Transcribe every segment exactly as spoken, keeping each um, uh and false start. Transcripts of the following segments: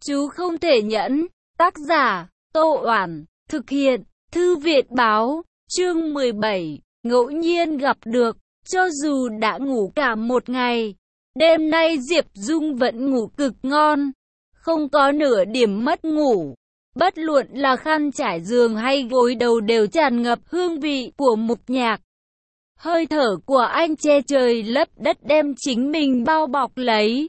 Chú không thể nhẫn. Tác giả, Tô Oản. Thực hiện, Thư viện báo. Chương mười bảy. Ngẫu nhiên gặp được. Cho dù đã ngủ cả một ngày, đêm nay Diệp Dung vẫn ngủ cực ngon. Không có nửa điểm mất ngủ. Bất luận là khăn trải giường hay gối đầu đều tràn ngập hương vị của mục nhạc. Hơi thở của anh che trời lấp đất đem chính mình bao bọc lấy.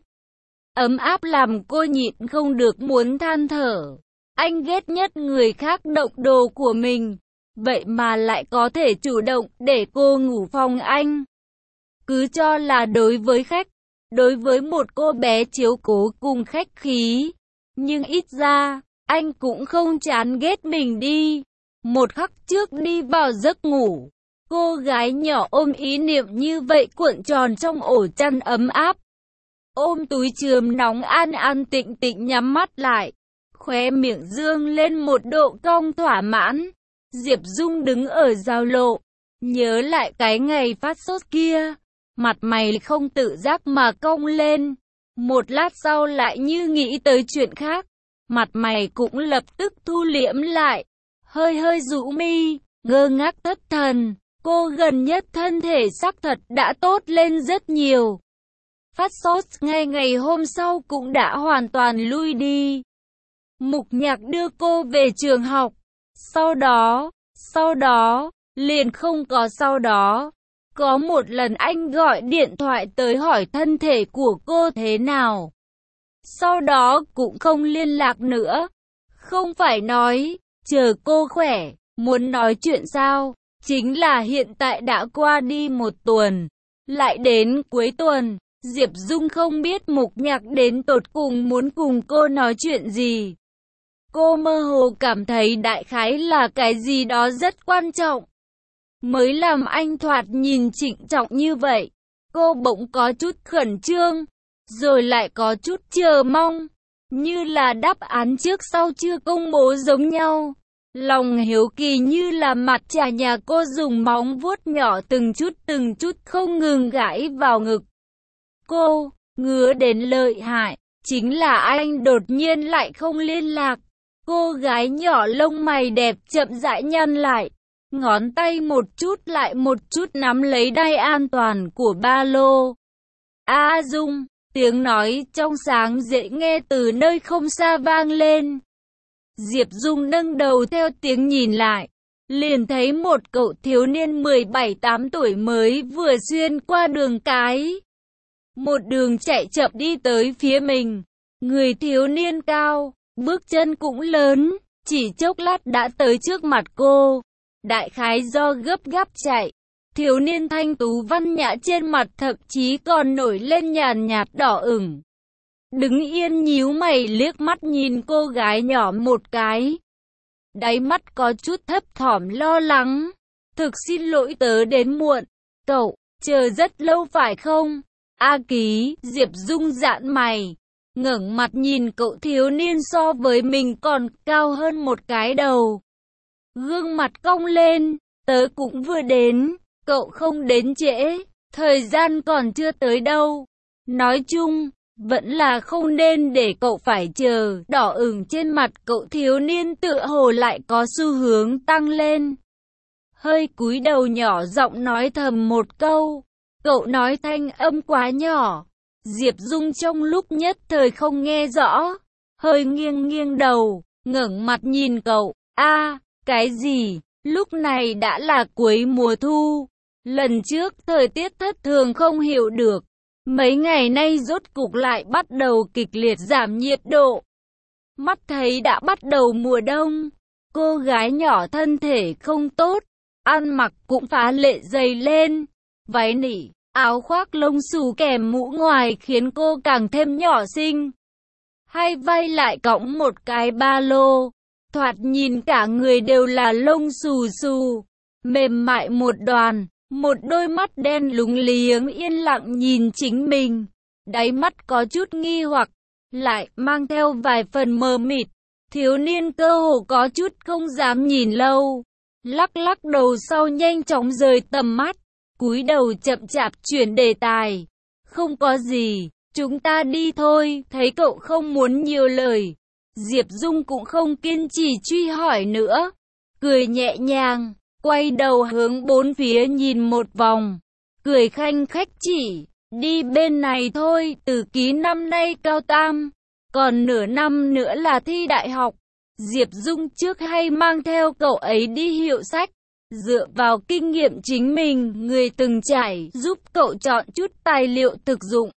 Ấm áp làm cô nhịn không được muốn than thở. Anh ghét nhất người khác động đồ của mình. Vậy mà lại có thể chủ động để cô ngủ phòng anh. Cứ cho là đối với khách, đối với một cô bé chiếu cố cùng khách khí. Nhưng ít ra, anh cũng không chán ghét mình đi. Một khắc trước đi vào giấc ngủ, cô gái nhỏ ôm ý niệm như vậy cuộn tròn trong ổ chăn ấm áp. Ôm túi chườm nóng an an tịnh tịnh nhắm mắt lại. Khóe miệng dương lên một độ cong thỏa mãn. Diệp Dung đứng ở giao lộ. Nhớ lại cái ngày phát sốt kia. Mặt mày không tự giác mà cong lên. Một lát sau lại như nghĩ tới chuyện khác. Mặt mày cũng lập tức thu liễm lại. Hơi hơi rũ mi, ngơ ngác thất thần. Cô gần nhất thân thể xác thật đã tốt lên rất nhiều. Phát sốt ngay ngày hôm sau cũng đã hoàn toàn lui đi. Mục Nhạc đưa cô về trường học. Sau đó, sau đó, liền không có sau đó. Có một lần anh gọi điện thoại tới hỏi thân thể của cô thế nào. Sau đó cũng không liên lạc nữa. Không phải nói, chờ cô khỏe, muốn nói chuyện sao? Chính là hiện tại đã qua đi một tuần. Lại đến cuối tuần, Diệp Dung không biết Mục Nhạc đến tột cùng muốn cùng cô nói chuyện gì. Cô mơ hồ cảm thấy đại khái là cái gì đó rất quan trọng. Mới làm anh thoạt nhìn trịnh trọng như vậy. Cô bỗng có chút khẩn trương, rồi lại có chút chờ mong. Như là đáp án trước sau chưa công bố giống nhau. Lòng hiếu kỳ như là mặt trà nhà cô dùng móng vuốt nhỏ từng chút từng chút không ngừng gãi vào ngực. Cô, ngứa đến lợi hại, chính là anh đột nhiên lại không liên lạc. Cô gái nhỏ lông mày đẹp chậm rãi nhăn lại. Ngón tay một chút lại một chút nắm lấy đai an toàn của ba lô. A Dung, tiếng nói trong sáng dễ nghe từ nơi không xa vang lên. Diệp Dung nâng đầu theo tiếng nhìn lại. Liền thấy một cậu thiếu niên mười bảy tám tuổi mới vừa xuyên qua đường cái. Một đường chạy chậm đi tới phía mình. Người thiếu niên cao, bước chân cũng lớn, chỉ chốc lát đã tới trước mặt cô. Đại khái do gấp gáp chạy, thiếu niên thanh tú văn nhã trên mặt thậm chí còn nổi lên nhàn nhạt đỏ ửng. Đứng yên nhíu mày liếc mắt nhìn cô gái nhỏ một cái. Đáy mắt có chút thấp thỏm lo lắng. Thực xin lỗi tớ đến muộn. Cậu, chờ rất lâu phải không? A Ký, Diệp Dung dạn mày. Ngẩng mặt nhìn cậu thiếu niên so với mình còn cao hơn một cái đầu. Gương mặt cong lên, tớ cũng vừa đến, cậu không đến trễ, thời gian còn chưa tới đâu. Nói chung, vẫn là không nên để cậu phải chờ. Đỏ ửng trên mặt cậu thiếu niên tựa hồ lại có xu hướng tăng lên. Hơi cúi đầu nhỏ giọng nói thầm một câu. Cậu nói thanh âm quá nhỏ. Diệp Dung trong lúc nhất thời không nghe rõ. Hơi nghiêng nghiêng đầu, ngẩng mặt nhìn cậu. A, cái gì? Lúc này đã là cuối mùa thu. Lần trước thời tiết thất thường không hiểu được. Mấy ngày nay rốt cục lại bắt đầu kịch liệt giảm nhiệt độ. Mắt thấy đã bắt đầu mùa đông. Cô gái nhỏ thân thể không tốt. Ăn mặc cũng phá lệ dày lên. Váy nỉ, áo khoác lông xù kèm mũ ngoài khiến cô càng thêm nhỏ xinh. Hai vai lại cõng một cái ba lô. Thoạt nhìn cả người đều là lông xù xù. Mềm mại một đoàn. Một đôi mắt đen lúng liếng yên lặng nhìn chính mình. Đáy mắt có chút nghi hoặc, lại mang theo vài phần mờ mịt. Thiếu niên cơ hồ có chút không dám nhìn lâu. Lắc lắc đầu sau nhanh chóng rời tầm mắt. Cúi đầu chậm chạp chuyển đề tài. Không có gì, chúng ta đi thôi. Thấy cậu không muốn nhiều lời, Diệp Dung cũng không kiên trì truy hỏi nữa, cười nhẹ nhàng, quay đầu hướng bốn phía nhìn một vòng, cười khanh khách chỉ, đi bên này thôi, Từ Ký năm nay cao tam, còn nửa năm nữa là thi đại học. Diệp Dung trước hay mang theo cậu ấy đi hiệu sách, dựa vào kinh nghiệm chính mình, người từng trải, giúp cậu chọn chút tài liệu thực dụng.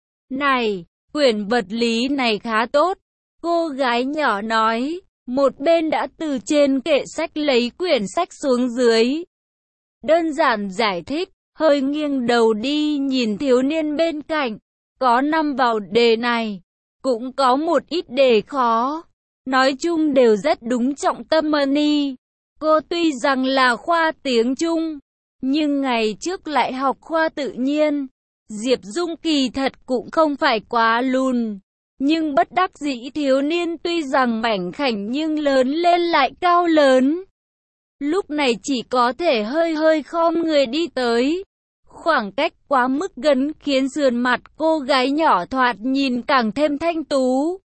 Này, quyển vật lý này khá tốt, cô gái nhỏ nói, một bên đã từ trên kệ sách lấy quyển sách xuống dưới. Đơn giản giải thích, hơi nghiêng đầu đi nhìn thiếu niên bên cạnh, có năm vào đề này, cũng có một ít đề khó. Nói chung đều rất đúng trọng tâm Money. Cô tuy rằng là khoa tiếng Trung, nhưng ngày trước lại học khoa tự nhiên. Diệp Dung kỳ thật cũng không phải quá lùn, nhưng bất đắc dĩ thiếu niên tuy rằng mảnh khảnh nhưng lớn lên lại cao lớn. Lúc này chỉ có thể hơi hơi khom người đi tới. Khoảng cách quá mức gần khiến sườn mặt cô gái nhỏ thoạt nhìn càng thêm thanh tú.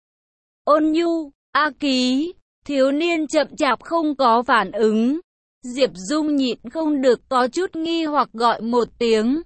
Ôn nhu, A Ký, thiếu niên chậm chạp không có phản ứng. Diệp Dung nhịn không được có chút nghi hoặc gọi một tiếng.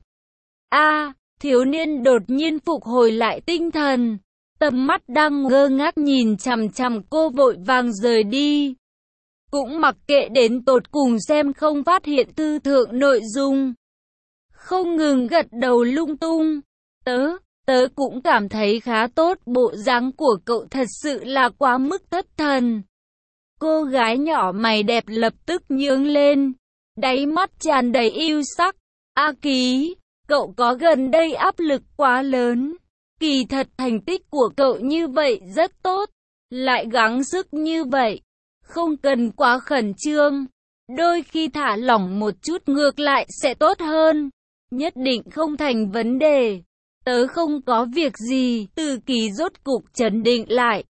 A, thiếu niên đột nhiên phục hồi lại tinh thần. Tầm mắt đang ngơ ngác nhìn chằm chằm cô vội vàng rời đi. Cũng mặc kệ đến tột cùng xem không phát hiện thư thượng nội dung. Không ngừng gật đầu lung tung. Tớ, tớ cũng cảm thấy khá tốt, bộ dáng của cậu thật sự là quá mức thất thần. Cô gái nhỏ mày đẹp lập tức nhướng lên, đáy mắt tràn đầy yêu sắc. A Ký, cậu có gần đây áp lực quá lớn. Kỳ thật thành tích của cậu như vậy rất tốt, lại gắng sức như vậy, không cần quá khẩn trương. Đôi khi thả lỏng một chút ngược lại sẽ tốt hơn. Nhất định không thành vấn đề. Tớ không có việc gì. Từ Ký rốt cục trấn định lại,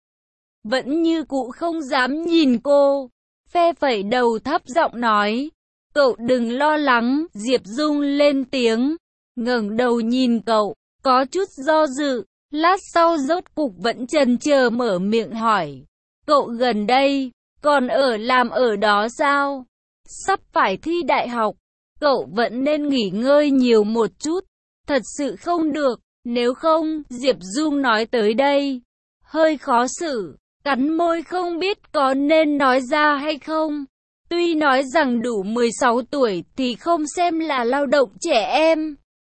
vẫn như cũ không dám nhìn cô, phe phẩy đầu thấp giọng nói, cậu đừng lo lắng. Diệp Dung lên tiếng, ngẩng đầu nhìn cậu, có chút do dự, lát sau rốt cục vẫn chần chờ mở miệng hỏi, cậu gần đây còn ở làm ở đó sao? Sắp phải thi đại học, cậu vẫn nên nghỉ ngơi nhiều một chút, thật sự không được, nếu không. Diệp Dung nói tới đây, hơi khó xử, cắn môi không biết có nên nói ra hay không. Tuy nói rằng đủ mười sáu tuổi thì không xem là lao động trẻ em.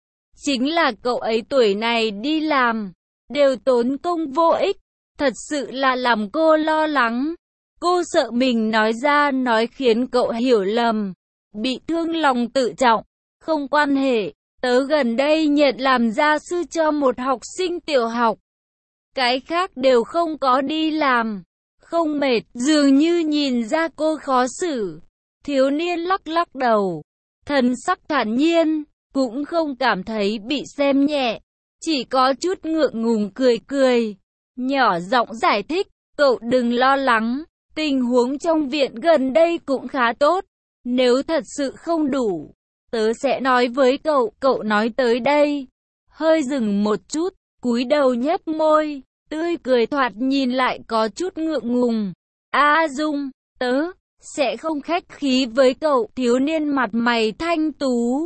Chính là cậu ấy tuổi này đi làm, đều tốn công vô ích, thật sự là làm cô lo lắng. Cô sợ mình nói ra nói khiến cậu hiểu lầm, bị thương lòng tự trọng. Không quan hệ, tớ gần đây nhận làm gia sư cho một học sinh tiểu học. Cái khác đều không có đi làm, không mệt. Dường như nhìn ra cô khó xử, thiếu niên lắc lắc đầu, thần sắc thản nhiên, cũng không cảm thấy bị xem nhẹ, chỉ có chút ngượng ngùng cười cười, nhỏ giọng giải thích, cậu đừng lo lắng, tình huống trong viện gần đây cũng khá tốt, nếu thật sự không đủ, tớ sẽ nói với cậu. Cậu nói tới đây, hơi dừng một chút, cúi đầu nhếch môi, tươi cười thoạt nhìn lại có chút ngượng ngùng. A Dung, tớ sẽ không khách khí với cậu. Thiếu niên mặt mày thanh tú,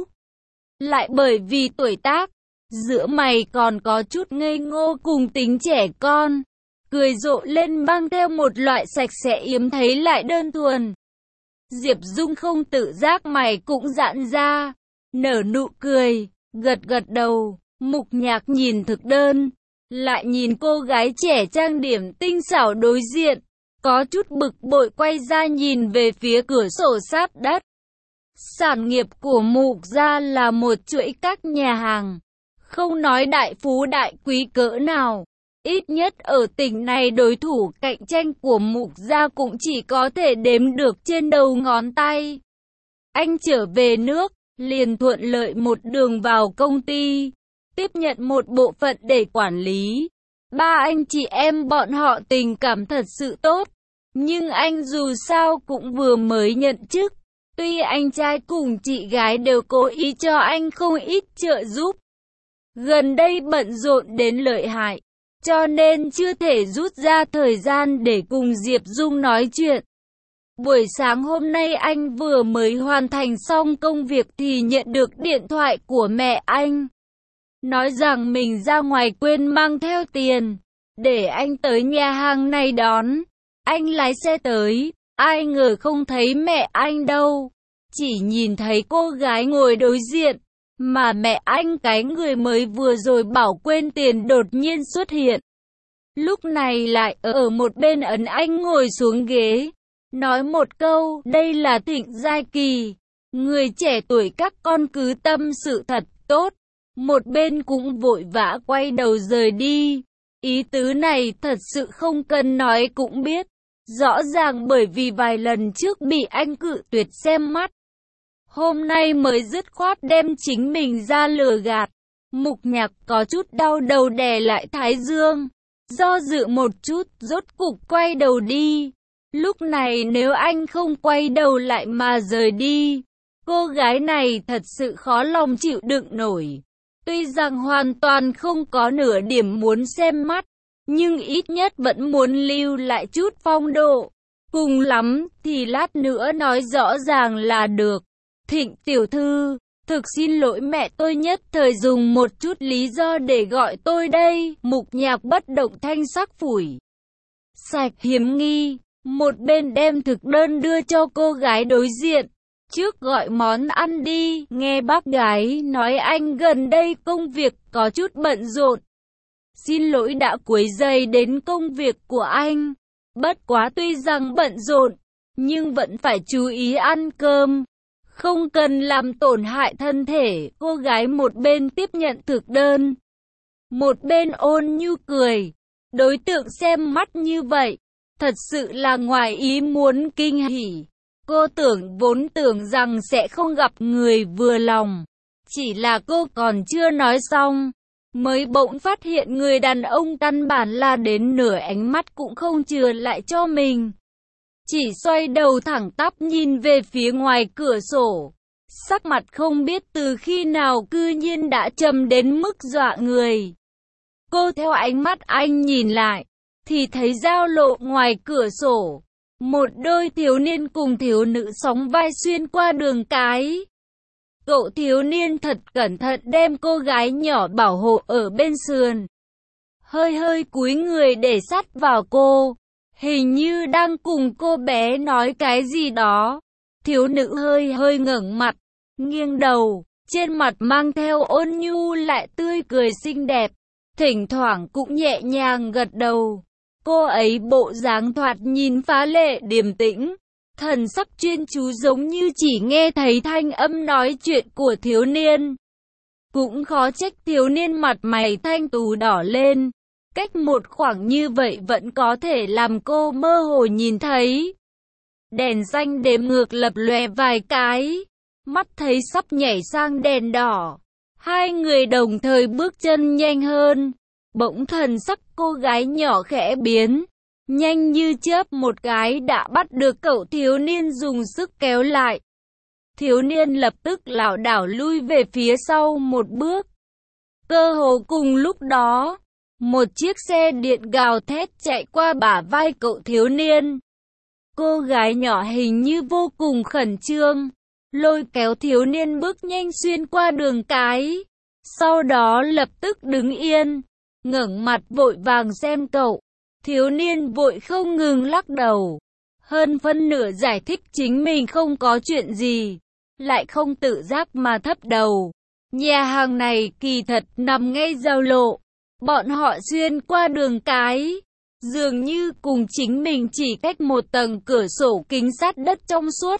lại bởi vì tuổi tác, giữa mày còn có chút ngây ngô cùng tính trẻ con, cười rộ lên mang theo một loại sạch sẽ yếm thấy lại đơn thuần. Diệp Dung không tự giác mày cũng giãn ra, nở nụ cười, gật gật đầu, mục nhạc nhìn thực đơn, lại nhìn cô gái trẻ trang điểm tinh xảo đối diện, có chút bực bội quay ra nhìn về phía cửa sổ sát đất. Sản nghiệp của Mục gia là một chuỗi các nhà hàng, không nói đại phú đại quý cỡ nào, ít nhất ở tỉnh này đối thủ cạnh tranh của Mục gia cũng chỉ có thể đếm được trên đầu ngón tay. Anh trở về nước, liền thuận lợi một đường vào công ty, tiếp nhận một bộ phận để quản lý. Ba anh chị em bọn họ tình cảm thật sự tốt, nhưng anh dù sao cũng vừa mới nhận chức. Tuy anh trai cùng chị gái đều cố ý cho anh không ít trợ giúp, gần đây bận rộn đến lợi hại, cho nên chưa thể rút ra thời gian để cùng Diệp Dung nói chuyện. Buổi sáng hôm nay anh vừa mới hoàn thành xong công việc thì nhận được điện thoại của mẹ anh. Nói rằng mình ra ngoài quên mang theo tiền, để anh tới nhà hàng này đón. Anh lái xe tới, ai ngờ không thấy mẹ anh đâu. Chỉ nhìn thấy cô gái ngồi đối diện, mà mẹ anh cái người mới vừa rồi bảo quên tiền đột nhiên xuất hiện. Lúc này lại ở một bên ấn anh ngồi xuống ghế. Nói một câu, đây là Thịnh Giai Kỳ. Người trẻ tuổi các con cứ tâm sự thật tốt. Một bên cũng vội vã quay đầu rời đi. Ý tứ này thật sự không cần nói cũng biết. Rõ ràng bởi vì vài lần trước bị anh cự tuyệt xem mắt. Hôm nay mới dứt khoát đem chính mình ra lừa gạt. Mục Nhạc có chút đau đầu đè lại thái dương. Do dự một chút, rốt cục quay đầu đi. Lúc này nếu anh không quay đầu lại mà rời đi, cô gái này thật sự khó lòng chịu đựng nổi. Tuy rằng hoàn toàn không có nửa điểm muốn xem mắt, nhưng ít nhất vẫn muốn lưu lại chút phong độ. Cùng lắm thì lát nữa nói rõ ràng là được. Thịnh tiểu thư, thực xin lỗi mẹ, tôi nhất thời dùng một chút lý do để gọi tôi đây. Mục Nhạc bất động thanh sắc phủi sạch hiểm nghi. Một bên đem thực đơn đưa cho cô gái đối diện. Trước gọi món ăn đi, nghe bác gái nói anh gần đây công việc có chút bận rộn. Xin lỗi đã quấy rầy đến công việc của anh. Bất quá tuy rằng bận rộn, nhưng vẫn phải chú ý ăn cơm. Không cần làm tổn hại thân thể. Cô gái một bên tiếp nhận thực đơn, một bên ôn nhu cười. Đối tượng xem mắt như vậy, thật sự là ngoài ý muốn kinh hỉ. Cô tưởng vốn tưởng rằng sẽ không gặp người vừa lòng. Chỉ là cô còn chưa nói xong, mới bỗng phát hiện người đàn ông căn bản là đến nửa ánh mắt cũng không chừa lại cho mình. Chỉ xoay đầu thẳng tắp nhìn về phía ngoài cửa sổ. Sắc mặt không biết từ khi nào cư nhiên đã trầm đến mức dọa người. Cô theo ánh mắt anh nhìn lại, thì thấy giao lộ ngoài cửa sổ. Một đôi thiếu niên cùng thiếu nữ sóng vai xuyên qua đường cái. Cậu thiếu niên thật cẩn thận đem cô gái nhỏ bảo hộ ở bên sườn. Hơi hơi cúi người để sát vào cô. Hình như đang cùng cô bé nói cái gì đó. Thiếu nữ hơi hơi ngẩng mặt, nghiêng đầu, trên mặt mang theo ôn nhu lại tươi cười xinh đẹp. Thỉnh thoảng cũng nhẹ nhàng gật đầu. Cô ấy bộ dáng thoạt nhìn phá lệ điềm tĩnh, thần sắc chuyên chú giống như chỉ nghe thấy thanh âm nói chuyện của thiếu niên. Cũng khó trách thiếu niên mặt mày thanh tú đỏ lên. Cách một khoảng như vậy vẫn có thể làm cô mơ hồ nhìn thấy. Đèn xanh đếm ngược lập lòe vài cái, mắt thấy sắp nhảy sang đèn đỏ. Hai người đồng thời bước chân nhanh hơn. Bỗng thần sắc cô gái nhỏ khẽ biến, nhanh như chớp một cái đã bắt được cậu thiếu niên dùng sức kéo lại. Thiếu niên lập tức lảo đảo lui về phía sau một bước. Cơ hồ cùng lúc đó, một chiếc xe điện gào thét chạy qua bả vai cậu thiếu niên. Cô gái nhỏ hình như vô cùng khẩn trương, lôi kéo thiếu niên bước nhanh xuyên qua đường cái. Sau đó lập tức đứng yên, ngẩng mặt vội vàng xem cậu. Thiếu niên vội không ngừng lắc đầu, hơn phân nửa giải thích chính mình không có chuyện gì, lại không tự giác mà thấp đầu. Nhà hàng này kỳ thật nằm ngay giao lộ, bọn họ xuyên qua đường cái, dường như cùng chính mình chỉ cách một tầng cửa sổ kính sát đất trong suốt.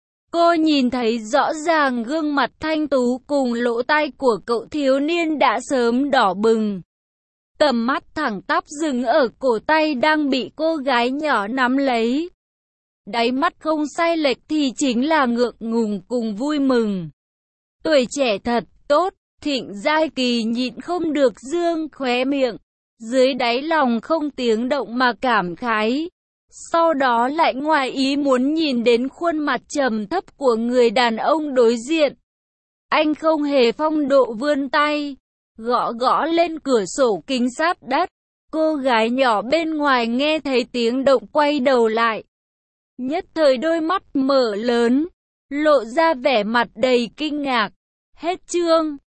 Cô nhìn thấy rõ ràng gương mặt thanh tú cùng lỗ tai của cậu thiếu niên đã sớm đỏ bừng. Tầm mắt thẳng tắp dừng ở cổ tay đang bị cô gái nhỏ nắm lấy. Đáy mắt không sai lệch thì chính là ngượng ngùng cùng vui mừng. Tuổi trẻ thật tốt, Thịnh Giai Kỳ nhịn không được dương khóe miệng, dưới đáy lòng không tiếng động mà cảm khái. Sau đó lại ngoài ý muốn nhìn đến khuôn mặt trầm thấp của người đàn ông đối diện. Anh không hề phong độ vươn tay, gõ gõ lên cửa sổ kính sát đất, Cô gái nhỏ bên ngoài nghe thấy tiếng động quay đầu lại. Nhất thời đôi mắt mở lớn, lộ ra vẻ mặt đầy kinh ngạc. Hết chương.